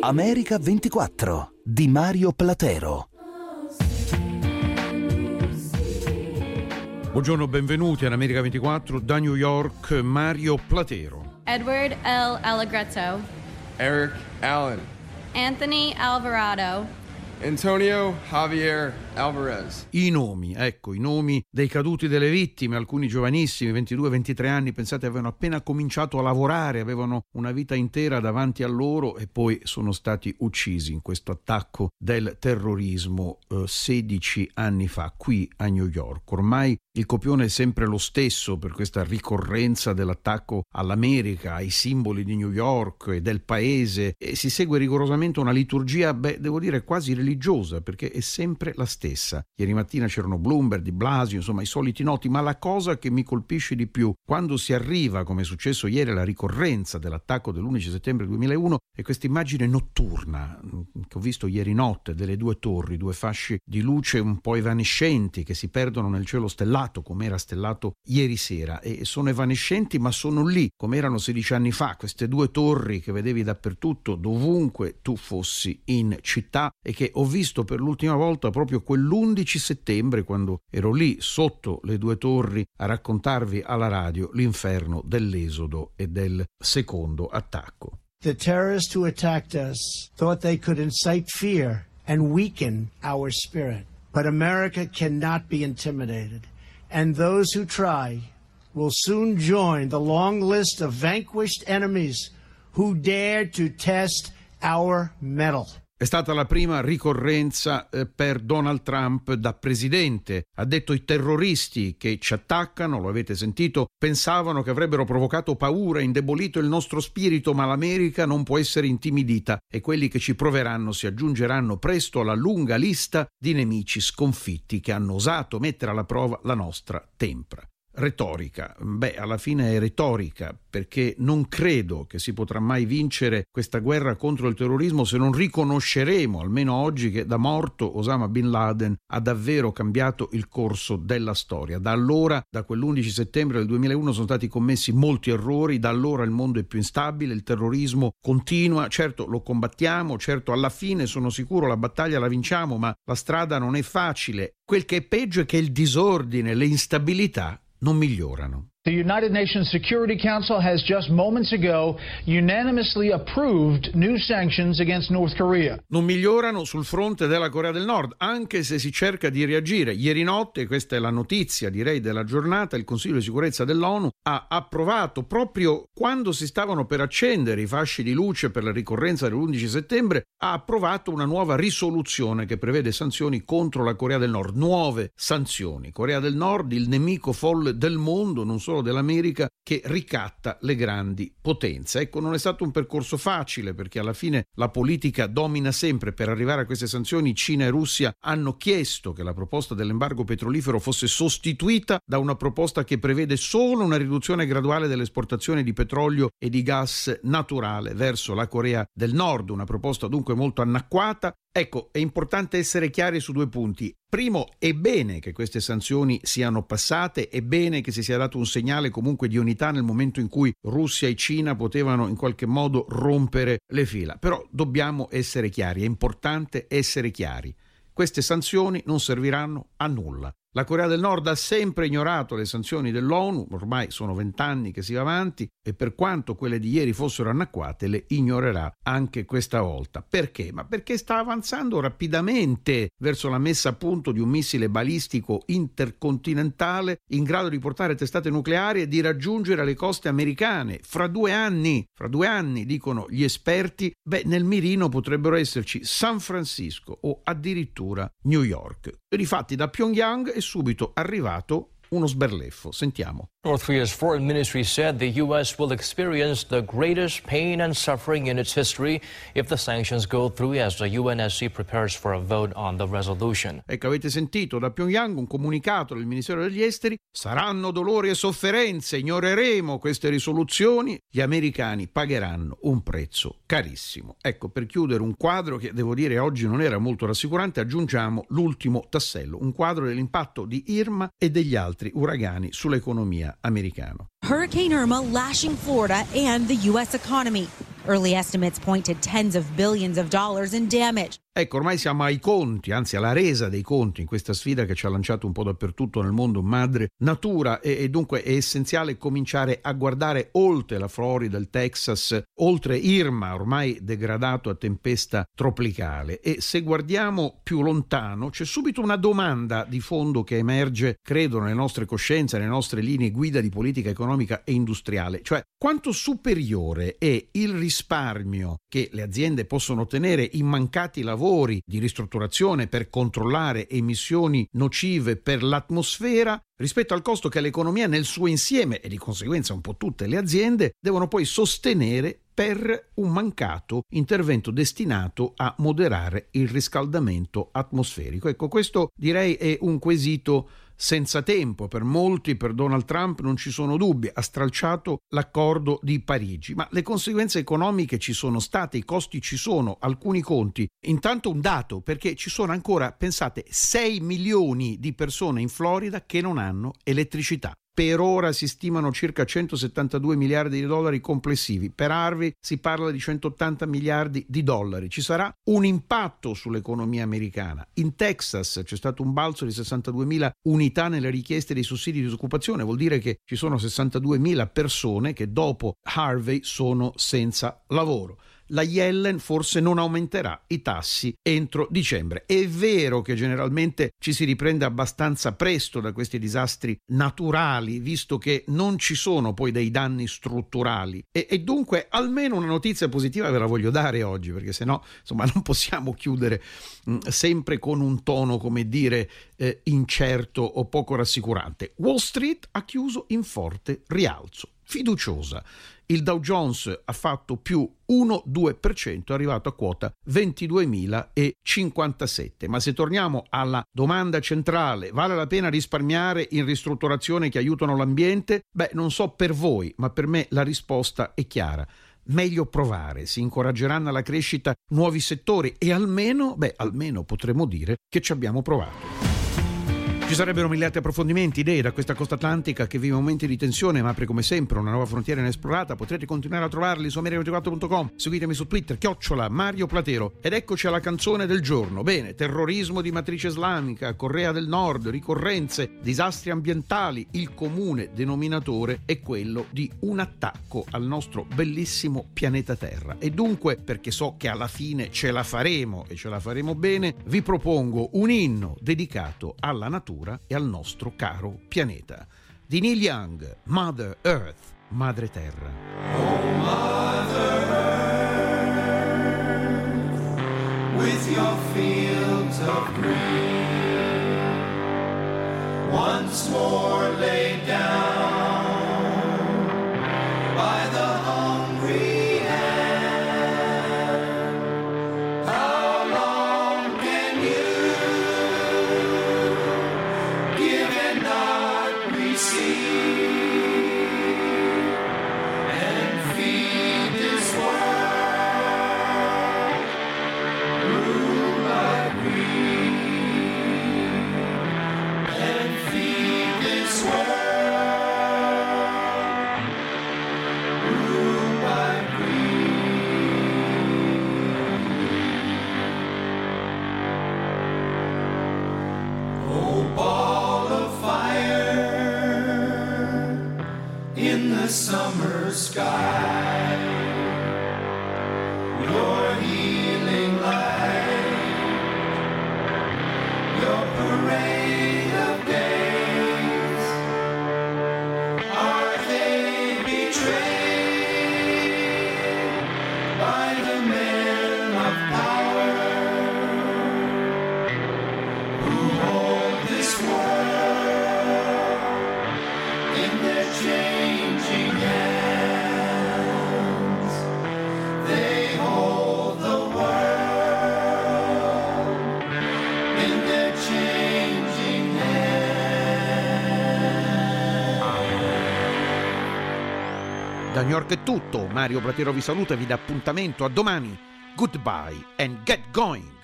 America 24 di Mario Platero. Buongiorno, benvenuti ad America 24 da New York, Mario Platero. Edward L. Allegretto. Eric Allen. Anthony Alvarado. Antonio Javier Alvarez. I nomi dei caduti, delle vittime, alcuni giovanissimi, 22-23 anni, pensate, avevano appena cominciato a lavorare, avevano una vita intera davanti a loro e poi sono stati uccisi in questo attacco del terrorismo 16 anni fa qui a New York. Ormai il copione è sempre lo stesso per questa ricorrenza dell'attacco all'America, ai simboli di New York e del paese, e si segue rigorosamente una liturgia, devo dire quasi religiosa, perché è sempre la stessa. Ieri mattina c'erano Bloomberg, Di Blasio, insomma i soliti noti, ma la cosa che mi colpisce di più quando si arriva, come è successo ieri, alla ricorrenza dell'attacco dell'11 settembre 2001, è questa immagine notturna che ho visto ieri notte delle due torri, due fasci di luce un po' evanescenti che si perdono nel cielo stellato, come era stellato ieri sera, e sono evanescenti ma sono lì come erano 16 anni fa, queste due torri che vedevi dappertutto, dovunque tu fossi in città, e che ho visto per l'ultima volta proprio quell'11 settembre quando ero lì sotto le due torri a raccontarvi alla radio l'inferno dell'esodo e del secondo attacco. The terrorists who attacked us thought they could incite fear and weaken our spirit. But America cannot be intimidated. And those who try will soon join the long list of vanquished enemies who dared to test our mettle. È stata la prima ricorrenza per Donald Trump da presidente. Ha detto: i terroristi che ci attaccano, lo avete sentito, pensavano che avrebbero provocato paura, indebolito il nostro spirito, ma l'America non può essere intimidita e quelli che ci proveranno si aggiungeranno presto alla lunga lista di nemici sconfitti che hanno osato mettere alla prova la nostra tempra. Retorica, alla fine è retorica, perché non credo che si potrà mai vincere questa guerra contro il terrorismo se non riconosceremo, almeno oggi, che da morto Osama Bin Laden ha davvero cambiato il corso della storia. Da allora, da quell'11 settembre del 2001, sono stati commessi molti errori, da allora il mondo è più instabile, il terrorismo continua, certo lo combattiamo, certo alla fine sono sicuro la battaglia la vinciamo, ma la strada non è facile. Quel che è peggio è che il disordine, le instabilità non migliorano. The United Nations Security Council has just moments ago unanimously approved new sanctions against North Korea. Non migliorano sul fronte della Corea del Nord, anche se si cerca di reagire. Ieri notte, questa è la notizia direi della giornata, il Consiglio di sicurezza dell'ONU ha approvato, proprio quando si stavano per accendere i fasci di luce per la ricorrenza dell'11 settembre, ha approvato una nuova risoluzione che prevede sanzioni contro la Corea del Nord. Nuove sanzioni. Corea del Nord, il nemico folle del mondo, non solo dell'America, che ricatta le grandi potenze. Ecco, non è stato un percorso facile, perché alla fine la politica domina sempre. Per arrivare a queste sanzioni Cina e Russia hanno chiesto che la proposta dell'embargo petrolifero fosse sostituita da una proposta che prevede solo una riduzione graduale delle esportazioni di petrolio e di gas naturale verso la Corea del Nord, una proposta dunque molto annacquata. Ecco, è importante essere chiari su due punti. Primo, è bene che queste sanzioni siano passate, è bene che si sia dato un segnale comunque di unità nel momento in cui Russia e Cina potevano in qualche modo rompere le fila. Però dobbiamo essere chiari, è importante essere chiari. Queste sanzioni non serviranno a nulla. La Corea del Nord ha sempre ignorato le sanzioni dell'ONU, ormai sono 20 anni che si va avanti, e per quanto quelle di ieri fossero annacquate, le ignorerà anche questa volta. Perché? Ma perché sta avanzando rapidamente verso la messa a punto di un missile balistico intercontinentale in grado di portare testate nucleari e di raggiungere le coste americane. Fra due anni, dicono gli esperti, nel mirino potrebbero esserci San Francisco o addirittura New York. Difatti da Pyongyang è subito arrivato uno sberleffo. Sentiamo. North Korea's foreign ministry said the U.S. will experience the greatest pain and suffering in its history if the sanctions go through as the UNSC prepares for a vote on the resolution. Ecco, avete sentito da Pyongyang un comunicato del Ministero degli Esteri: saranno dolori e sofferenze, ignoreremo queste risoluzioni, gli americani pagheranno un prezzo carissimo. Ecco, per chiudere un quadro che devo dire oggi non era molto rassicurante, aggiungiamo l'ultimo tassello, un quadro dell'impatto di Irma e degli altri uragani sull'economia americana. Hurricane Irma lashing Florida and the U.S. economy. Early estimates point to tens of billions of dollars in damage. Ecco, ormai siamo ai conti, anzi alla resa dei conti in questa sfida che ci ha lanciato un po' dappertutto nel mondo madre natura e dunque è essenziale cominciare a guardare oltre la Florida, il Texas, oltre Irma, ormai degradato a tempesta tropicale. E se guardiamo più lontano c'è subito una domanda di fondo che emerge, credo, nelle nostre coscienze, nelle nostre linee guida di politica economica e industriale, cioè quanto superiore è il risparmio che le aziende possono ottenere in mancati lavori di ristrutturazione per controllare emissioni nocive per l'atmosfera rispetto al costo che l'economia nel suo insieme e di conseguenza un po' tutte le aziende devono poi sostenere per un mancato intervento destinato a moderare il riscaldamento atmosferico. Ecco, questo direi è un quesito senza tempo. Per molti, per Donald Trump, non ci sono dubbi, ha stralciato l'accordo di Parigi, ma le conseguenze economiche ci sono state, i costi ci sono, alcuni conti. Intanto un dato, perché ci sono ancora, pensate, 6 milioni di persone in Florida che non hanno elettricità. Per ora si stimano circa 172 miliardi di dollari complessivi. Per Harvey si parla di 180 miliardi di dollari. Ci sarà un impatto sull'economia americana. In Texas c'è stato un balzo di 62.000 unità nelle richieste dei sussidi di disoccupazione. Vuol dire che ci sono 62.000 persone che dopo Harvey sono senza lavoro. La Yellen forse non aumenterà i tassi entro dicembre. È vero che generalmente ci si riprende abbastanza presto da questi disastri naturali, visto che non ci sono poi dei danni strutturali. E dunque almeno una notizia positiva ve la voglio dare oggi, perché sennò insomma non possiamo chiudere sempre con un tono, come dire, incerto o poco rassicurante. Wall Street ha chiuso in forte rialzo, fiduciosa. Il Dow Jones ha fatto più 1,2%, è arrivato a quota 22.057. Ma se torniamo alla domanda centrale, vale la pena risparmiare in ristrutturazioni che aiutano l'ambiente? Beh, non so per voi, ma per me la risposta è chiara. Meglio provare, si incoraggeranno alla crescita nuovi settori e almeno potremmo dire che ci abbiamo provato. Ci sarebbero mille altri approfondimenti, idee da questa costa atlantica che vive momenti di tensione ma apre come sempre una nuova frontiera inesplorata. Potrete continuare a trovarli su America24.com. Seguitemi su Twitter, @Mario Platero. Ed eccoci alla canzone del giorno. Bene, terrorismo di matrice islamica, Corea del Nord, ricorrenze, disastri ambientali. Il comune denominatore è quello di un attacco al nostro bellissimo pianeta Terra. E dunque, perché so che alla fine ce la faremo e ce la faremo bene, vi propongo un inno dedicato alla natura e al nostro caro pianeta. Di Neil Young, Mother Earth, Madre Terra. Oh Mother Earth, with your fields of green, once more lay down by the hungry hand. How long can you and feed this world, rule by greed, and feed this world, rule by greed. Oh, ball of fire in the summer sky, your healing light, your parade of days, are they betrayed by the men of power who hold this world in their changing hands? They hold the world in their changing hands. Da New York è tutto. Mario Platero vi saluta e vi dà appuntamento a domani. Goodbye and get going.